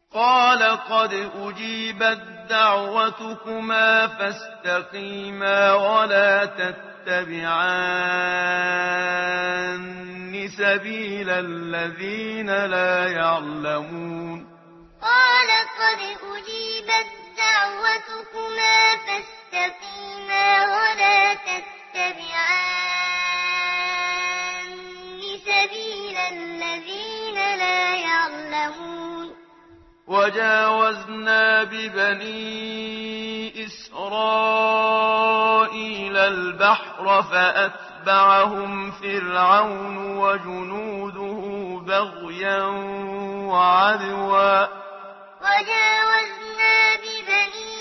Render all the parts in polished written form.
قال قد أجيبت دعوتكما فاستقيما ولا تتبعان سبيل الذين لا يعلمون قال قد أجيبت دعوتكما فاستقيما ولا تتبعان سبيل الذين لا يعلمون وجاوزنا ببني إسرائيل البحر فأتبعهم فرعون وجنوده بغيا وعدوا وجاوزنا ببني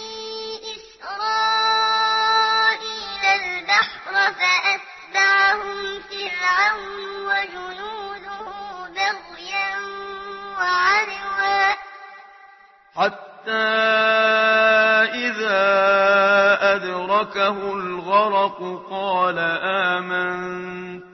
إسرائيل البحر فأتبعهم فرعون وجنوده بغيا وعدوا حتى إذا أدركه الغرق قال آمنت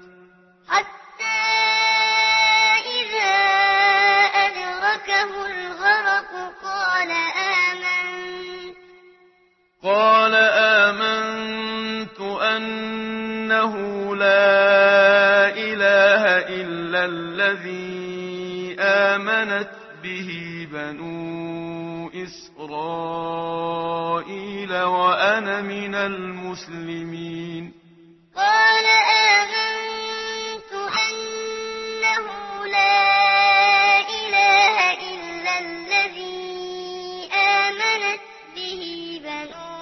أنه لا إله إلا الذي آمنت به بنو إسرائيل وأنا من المسلمين قال آمنت أنه لا إله إلا الذي آمنت به بنو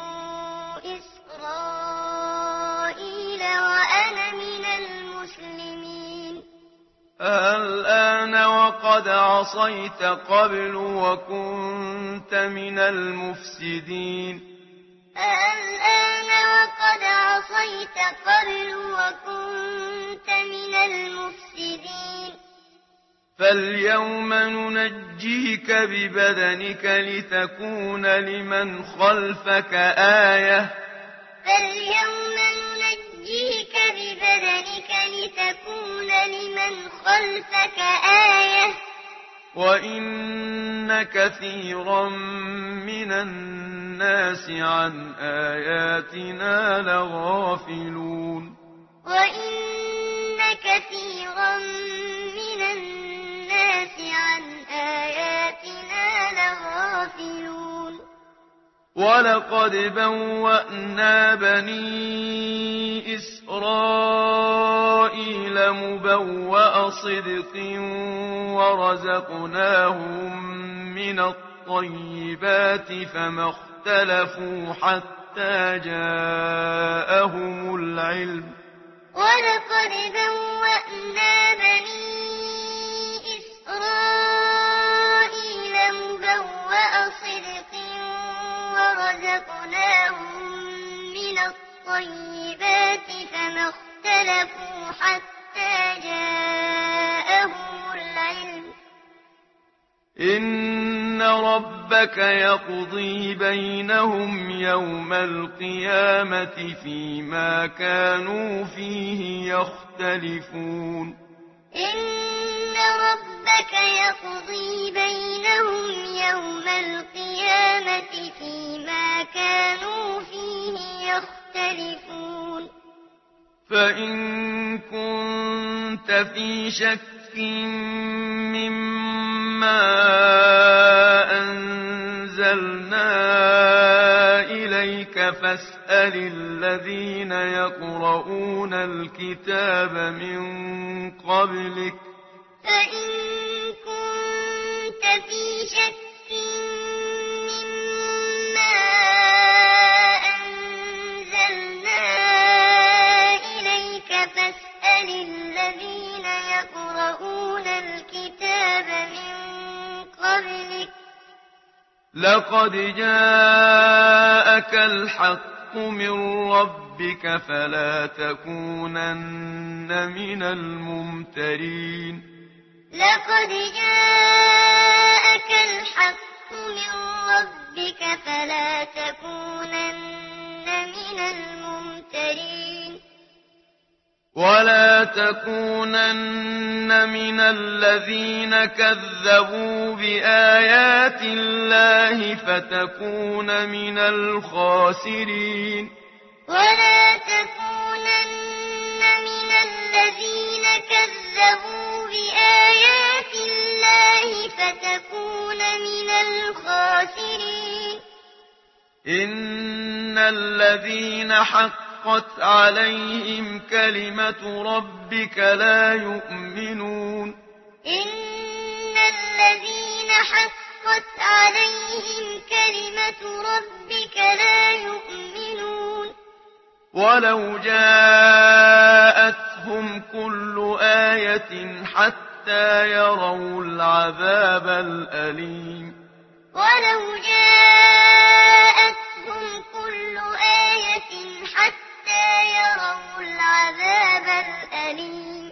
إسرائيل وأنا من المسلمين الآن وقد عصيت قبل وكنت من المفسدين الآن وقد عصيت قبل وكنت من المفسدين فاليوم ننجيك ببدنك لتكون لمن خلفك آية فاليوم ننجيك ببدنك لتكون لمن خلفك آية وإن كثيرا من الناس عن آياتنا لغافلون وإن كثيرا من الناس عن آياتنا لغافلون ولقد بوأنا بني إسرائيل مبوأ صدق ورزقناهم من الطيبات فما اختلفوا حتى جاءهم العلم ولقد بوأنا بني إسرائيل مبوأ صدق ورزقناهم من الطيبات فما اختلفوا حتى جاءهم العلم إن ربك يقضي بينهم يوم القيامة فيما كانوا فيه يختلفون إن ربك يقضي بينهم يوم القيامة فيما كانوا فيه يختلفون فإن كنت في شك مما أنزلنا إليك فاسأل الذين يقرؤون الكتاب من قبلك فإن كنت في شك مما أنزلنا إليك فاسأل الذين يقرؤون الكتاب من قبلك لقد جاءك الحق من ربك فلا تكونن من الممترين لقد جاءك الحق من ربك فلا تكونن من الممترين ولا تكونن من الذين كذبوا بآيات آيات الله فتكون من الخاسرين ولا تكونن من الذين كذبوا بآيات الله فتكون من الخاسرين إن الذين حقت عليهم كلمة ربك لا يؤمنون إن الذين حقت عليهم كلمة ربك لا يؤمنون ولو جاءتهم كل آية حتى يروا العذاب الأليم ولو جاءتهم كل آية حتى يروا العذاب الأليم